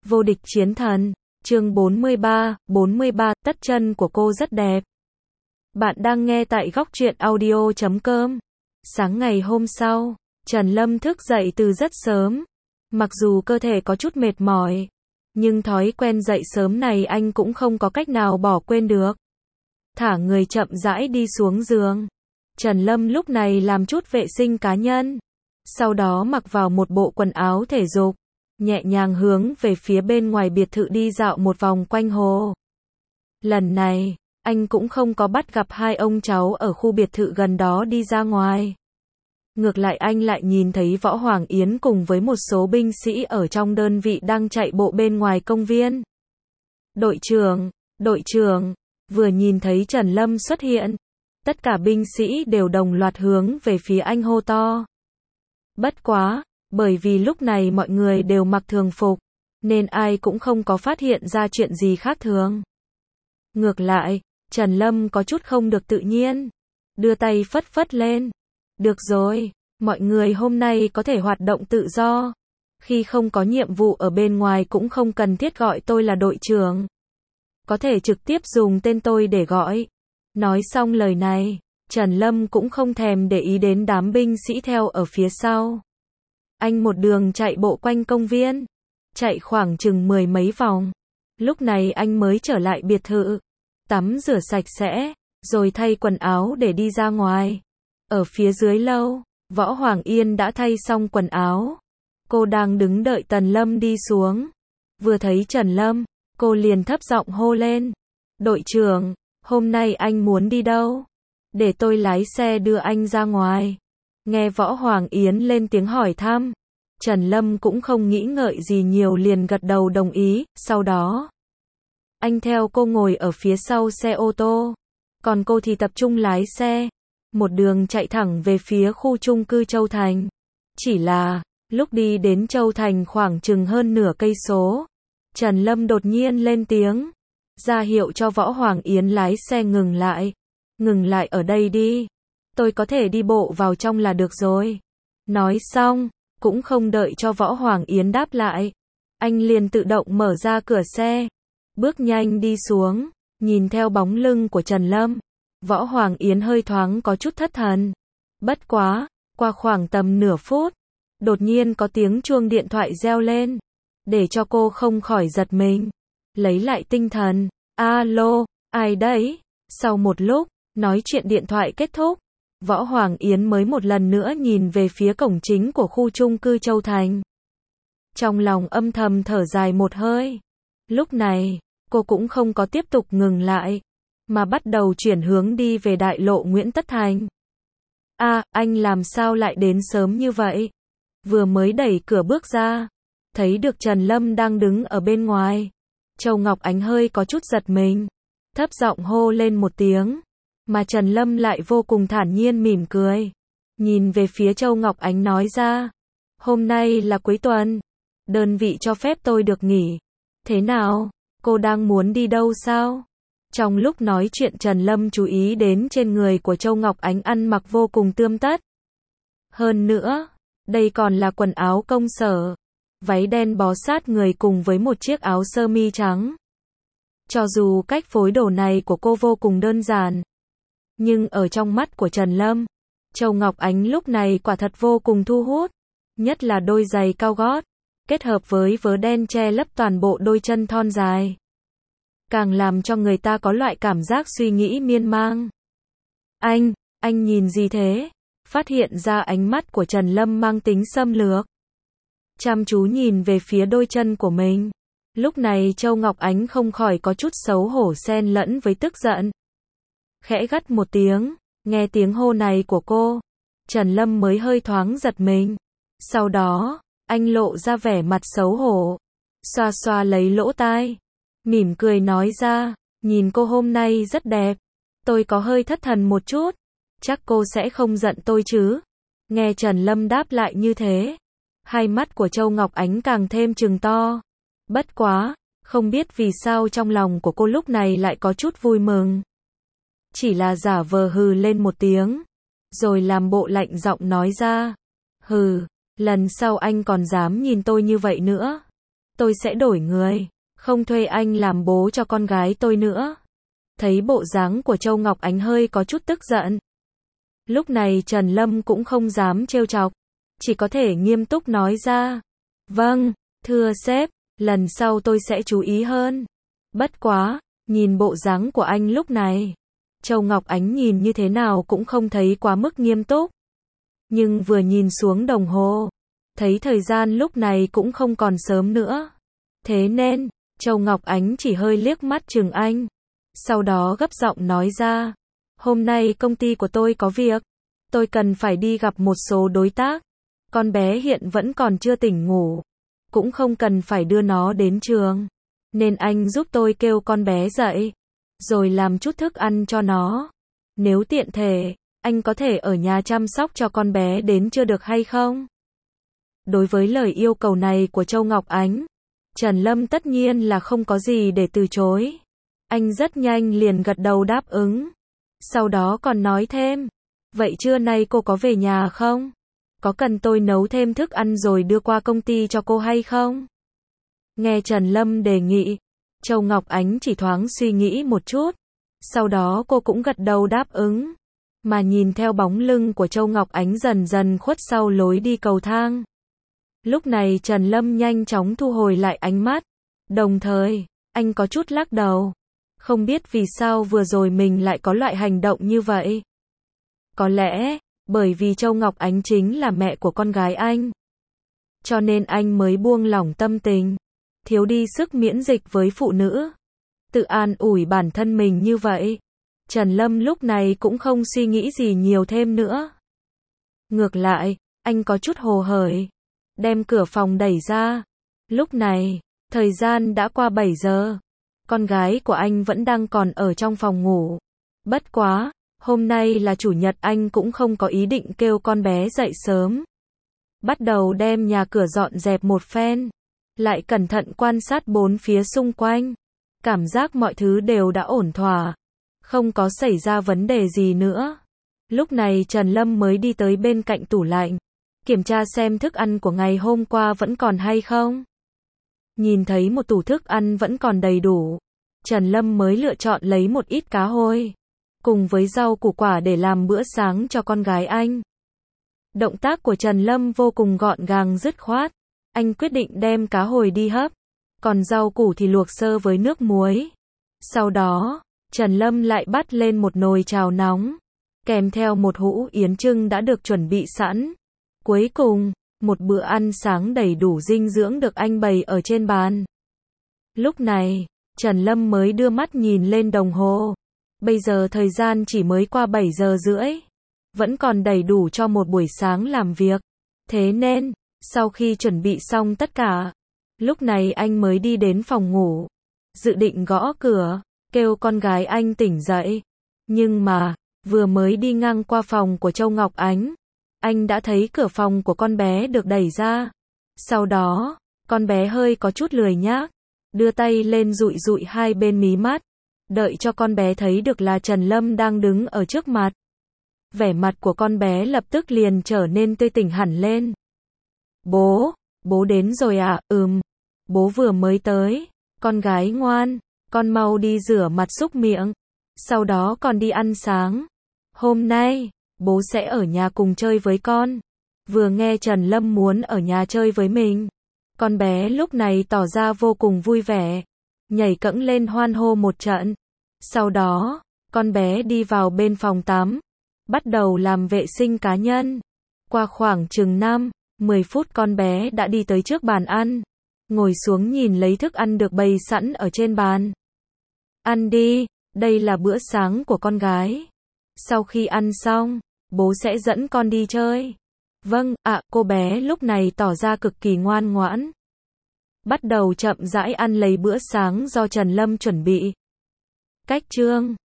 Vô địch chiến thần, chương 43, tất chân của cô rất đẹp. Bạn đang nghe tại góc truyện audio.com. Sáng ngày hôm sau, Trần Lâm thức dậy từ rất sớm. Mặc dù cơ thể có chút mệt mỏi, nhưng thói quen dậy sớm này anh cũng không có cách nào bỏ quên được. Thả người chậm rãi đi xuống giường. Trần Lâm lúc này làm chút vệ sinh cá nhân. Sau đó mặc vào một bộ quần áo thể dục, nhẹ nhàng hướng về phía bên ngoài biệt thự đi dạo một vòng quanh hồ. Lần này, anh cũng không có bắt gặp hai ông cháu ở khu biệt thự gần đó đi ra ngoài. Ngược lại anh lại nhìn thấy Võ Hoàng Yến cùng với một số binh sĩ ở trong đơn vị đang chạy bộ bên ngoài công viên. Đội trưởng, vừa nhìn thấy Trần Lâm xuất hiện, tất cả binh sĩ đều đồng loạt hướng về phía anh hô to. Bất quá, bởi vì lúc này mọi người đều mặc thường phục, nên ai cũng không có phát hiện ra chuyện gì khác thường. Ngược lại, Trần Lâm có chút không được tự nhiên, đưa tay phất phất lên. Được rồi, mọi người hôm nay có thể hoạt động tự do. Khi không có nhiệm vụ ở bên ngoài cũng không cần thiết gọi tôi là đội trưởng. Có thể trực tiếp dùng tên tôi để gọi. Nói xong lời này, Trần Lâm cũng không thèm để ý đến đám binh sĩ theo ở phía sau. Anh một đường chạy bộ quanh công viên, chạy khoảng chừng 10 mấy vòng. Lúc này anh mới trở lại biệt thự, tắm rửa sạch sẽ, rồi thay quần áo để đi ra ngoài. Ở phía dưới lâu, Võ Hoàng Yên đã thay xong quần áo. Cô đang đứng đợi Trần Lâm đi xuống. Vừa thấy Trần Lâm, cô liền thấp giọng hô lên. Đội trưởng, hôm nay anh muốn đi đâu? Để tôi lái xe đưa anh ra ngoài. Nghe Võ Hoàng Yến lên tiếng hỏi thăm, Trần Lâm cũng không nghĩ ngợi gì nhiều liền gật đầu đồng ý, sau đó anh theo cô ngồi ở phía sau xe ô tô, còn cô thì tập trung lái xe, một đường chạy thẳng về phía khu chung cư Châu Thành. Chỉ là, lúc đi đến Châu Thành khoảng chừng hơn nửa cây số, Trần Lâm đột nhiên lên tiếng, ra hiệu cho Võ Hoàng Yến lái xe ngừng lại. Ngừng lại ở đây đi. Tôi có thể đi bộ vào trong là được rồi. Nói xong, cũng không đợi cho Võ Hoàng Yến đáp lại. Anh liền tự động mở ra cửa xe. Bước nhanh đi xuống, nhìn theo bóng lưng của Trần Lâm. Võ Hoàng Yến hơi thoáng có chút thất thần. Bất quá, qua khoảng tầm nửa phút, đột nhiên có tiếng chuông điện thoại reo lên. Để cho cô không khỏi giật mình. Lấy lại tinh thần. Alo, ai đấy? Sau một lúc, nói chuyện điện thoại kết thúc, Võ Hoàng Yến mới một lần nữa nhìn về phía cổng chính của khu chung cư Châu Thành. Trong lòng âm thầm thở dài một hơi. Lúc này, cô cũng không có tiếp tục ngừng lại, mà bắt đầu chuyển hướng đi về đại lộ Nguyễn Tất Thành. Anh làm sao lại đến sớm như vậy? Vừa mới đẩy cửa bước ra, thấy được Trần Lâm đang đứng ở bên ngoài. Châu Ngọc Ánh hơi có chút giật mình, thấp giọng hô lên một tiếng. Mà Trần Lâm lại vô cùng thản nhiên mỉm cười. Nhìn về phía Châu Ngọc Ánh nói ra. Hôm nay là cuối tuần. Đơn vị cho phép tôi được nghỉ. Thế nào? Cô đang muốn đi đâu sao? Trong lúc nói chuyện Trần Lâm chú ý đến trên người của Châu Ngọc Ánh ăn mặc vô cùng tươm tất. Hơn nữa, đây còn là quần áo công sở. Váy đen bó sát người cùng với một chiếc áo sơ mi trắng. Cho dù cách phối đồ này của cô vô cùng đơn giản, nhưng ở trong mắt của Trần Lâm, Châu Ngọc Ánh lúc này quả thật vô cùng thu hút. Nhất là đôi giày cao gót, kết hợp với vớ đen che lấp toàn bộ đôi chân thon dài. Càng làm cho người ta có loại cảm giác suy nghĩ miên man. Anh nhìn gì thế? Phát hiện ra ánh mắt của Trần Lâm mang tính xâm lược. Chăm chú nhìn về phía đôi chân của mình. Lúc này Châu Ngọc Ánh không khỏi có chút xấu hổ xen lẫn với tức giận. Khẽ gắt một tiếng, nghe tiếng hô này của cô, Trần Lâm mới hơi thoáng giật mình. Sau đó, anh lộ ra vẻ mặt xấu hổ, xoa xoa lấy lỗ tai, mỉm cười nói ra, nhìn cô hôm nay rất đẹp, tôi có hơi thất thần một chút, chắc cô sẽ không giận tôi chứ. Nghe Trần Lâm đáp lại như thế, hai mắt của Châu Ngọc Ánh càng thêm trừng to. Bất quá, không biết vì sao trong lòng của cô lúc này lại có chút vui mừng. Chỉ là giả vờ hừ lên một tiếng, rồi làm bộ lạnh giọng nói ra. Hừ, lần sau anh còn dám nhìn tôi như vậy nữa, tôi sẽ đổi người, không thuê anh làm bố cho con gái tôi nữa. Thấy bộ dáng của Châu Ngọc Ánh hơi có chút tức giận. Lúc này Trần Lâm cũng không dám trêu chọc, chỉ có thể nghiêm túc nói ra. Vâng, thưa sếp, lần sau tôi sẽ chú ý hơn. Bất quá, nhìn bộ dáng của anh lúc này, Châu Ngọc Ánh nhìn như thế nào cũng không thấy quá mức nghiêm túc. Nhưng vừa nhìn xuống đồng hồ, thấy thời gian lúc này cũng không còn sớm nữa. Thế nên, Châu Ngọc Ánh chỉ hơi liếc mắt chừng anh. Sau đó gấp giọng nói ra. Hôm nay công ty của tôi có việc. Tôi cần phải đi gặp một số đối tác. Con bé hiện vẫn còn chưa tỉnh ngủ. Cũng không cần phải đưa nó đến trường. Nên anh giúp tôi kêu con bé dậy. Rồi làm chút thức ăn cho nó. Nếu tiện thể, anh có thể ở nhà chăm sóc cho con bé đến chưa được hay không? Đối với lời yêu cầu này của Châu Ngọc Ánh, Trần Lâm tất nhiên là không có gì để từ chối. Anh rất nhanh liền gật đầu đáp ứng. Sau đó còn nói thêm. Vậy trưa nay cô có về nhà không? Có cần tôi nấu thêm thức ăn rồi đưa qua công ty cho cô hay không? Nghe Trần Lâm đề nghị, Châu Ngọc Ánh chỉ thoáng suy nghĩ một chút. Sau đó cô cũng gật đầu đáp ứng. Mà nhìn theo bóng lưng của Châu Ngọc Ánh dần dần khuất sau lối đi cầu thang. Lúc này Trần Lâm nhanh chóng thu hồi lại ánh mắt. Đồng thời, anh có chút lắc đầu. Không biết vì sao vừa rồi mình lại có loại hành động như vậy. Có lẽ, bởi vì Châu Ngọc Ánh chính là mẹ của con gái anh. Cho nên anh mới buông lỏng tâm tình. Thiếu đi sức miễn dịch với phụ nữ. Tự an ủi bản thân mình như vậy. Trần Lâm lúc này cũng không suy nghĩ gì nhiều thêm nữa. Ngược lại, anh có chút hồ hởi. Đem cửa phòng đẩy ra. Lúc này, thời gian đã qua 7 giờ. Con gái của anh vẫn đang còn ở trong phòng ngủ. Bất quá, hôm nay là chủ nhật anh cũng không có ý định kêu con bé dậy sớm. Bắt đầu đem nhà cửa dọn dẹp một phen. Lại cẩn thận quan sát bốn phía xung quanh. Cảm giác mọi thứ đều đã ổn thỏa. Không có xảy ra vấn đề gì nữa. Lúc này Trần Lâm mới đi tới bên cạnh tủ lạnh. Kiểm tra xem thức ăn của ngày hôm qua vẫn còn hay không. Nhìn thấy một tủ thức ăn vẫn còn đầy đủ. Trần Lâm mới lựa chọn lấy một ít cá hôi. Cùng với rau củ quả để làm bữa sáng cho con gái anh. Động tác của Trần Lâm vô cùng gọn gàng dứt khoát. Anh quyết định đem cá hồi đi hấp. Còn rau củ thì luộc sơ với nước muối. Sau đó, Trần Lâm lại bắt lên một nồi chảo nóng. Kèm theo một hũ yến trưng đã được chuẩn bị sẵn. Cuối cùng, một bữa ăn sáng đầy đủ dinh dưỡng được anh bày ở trên bàn. Lúc này, Trần Lâm mới đưa mắt nhìn lên đồng hồ. Bây giờ thời gian chỉ mới qua 7 giờ rưỡi. Vẫn còn đầy đủ cho một buổi sáng làm việc. Thế nên, sau khi chuẩn bị xong tất cả, lúc này anh mới đi đến phòng ngủ. Dự định gõ cửa, kêu con gái anh tỉnh dậy. Nhưng mà, vừa mới đi ngang qua phòng của Châu Ngọc Ánh, anh đã thấy cửa phòng của con bé được đẩy ra. Sau đó, con bé hơi có chút lười nhác, đưa tay lên dụi dụi hai bên mí mắt, đợi cho con bé thấy được là Trần Lâm đang đứng ở trước mặt. Vẻ mặt của con bé lập tức liền trở nên tươi tỉnh hẳn lên. Bố đến rồi à? Bố vừa mới tới. Con gái ngoan, con mau đi rửa mặt súc miệng, sau đó con đi ăn sáng. Hôm nay, bố sẽ ở nhà cùng chơi với con. Vừa nghe Trần Lâm muốn ở nhà chơi với mình, con bé lúc này tỏ ra vô cùng vui vẻ, nhảy cẫng lên hoan hô một trận. Sau đó, con bé đi vào bên phòng tắm, bắt đầu làm vệ sinh cá nhân. Qua khoảng chừng 5-10 phút con bé đã đi tới trước bàn ăn, ngồi xuống nhìn lấy thức ăn được bày sẵn ở trên bàn. Ăn đi, đây là bữa sáng của con gái. Sau khi ăn xong, bố sẽ dẫn con đi chơi. Vâng, ạ, cô bé lúc này tỏ ra cực kỳ ngoan ngoãn. Bắt đầu chậm rãi ăn lấy bữa sáng do Trần Lâm chuẩn bị. Cách chương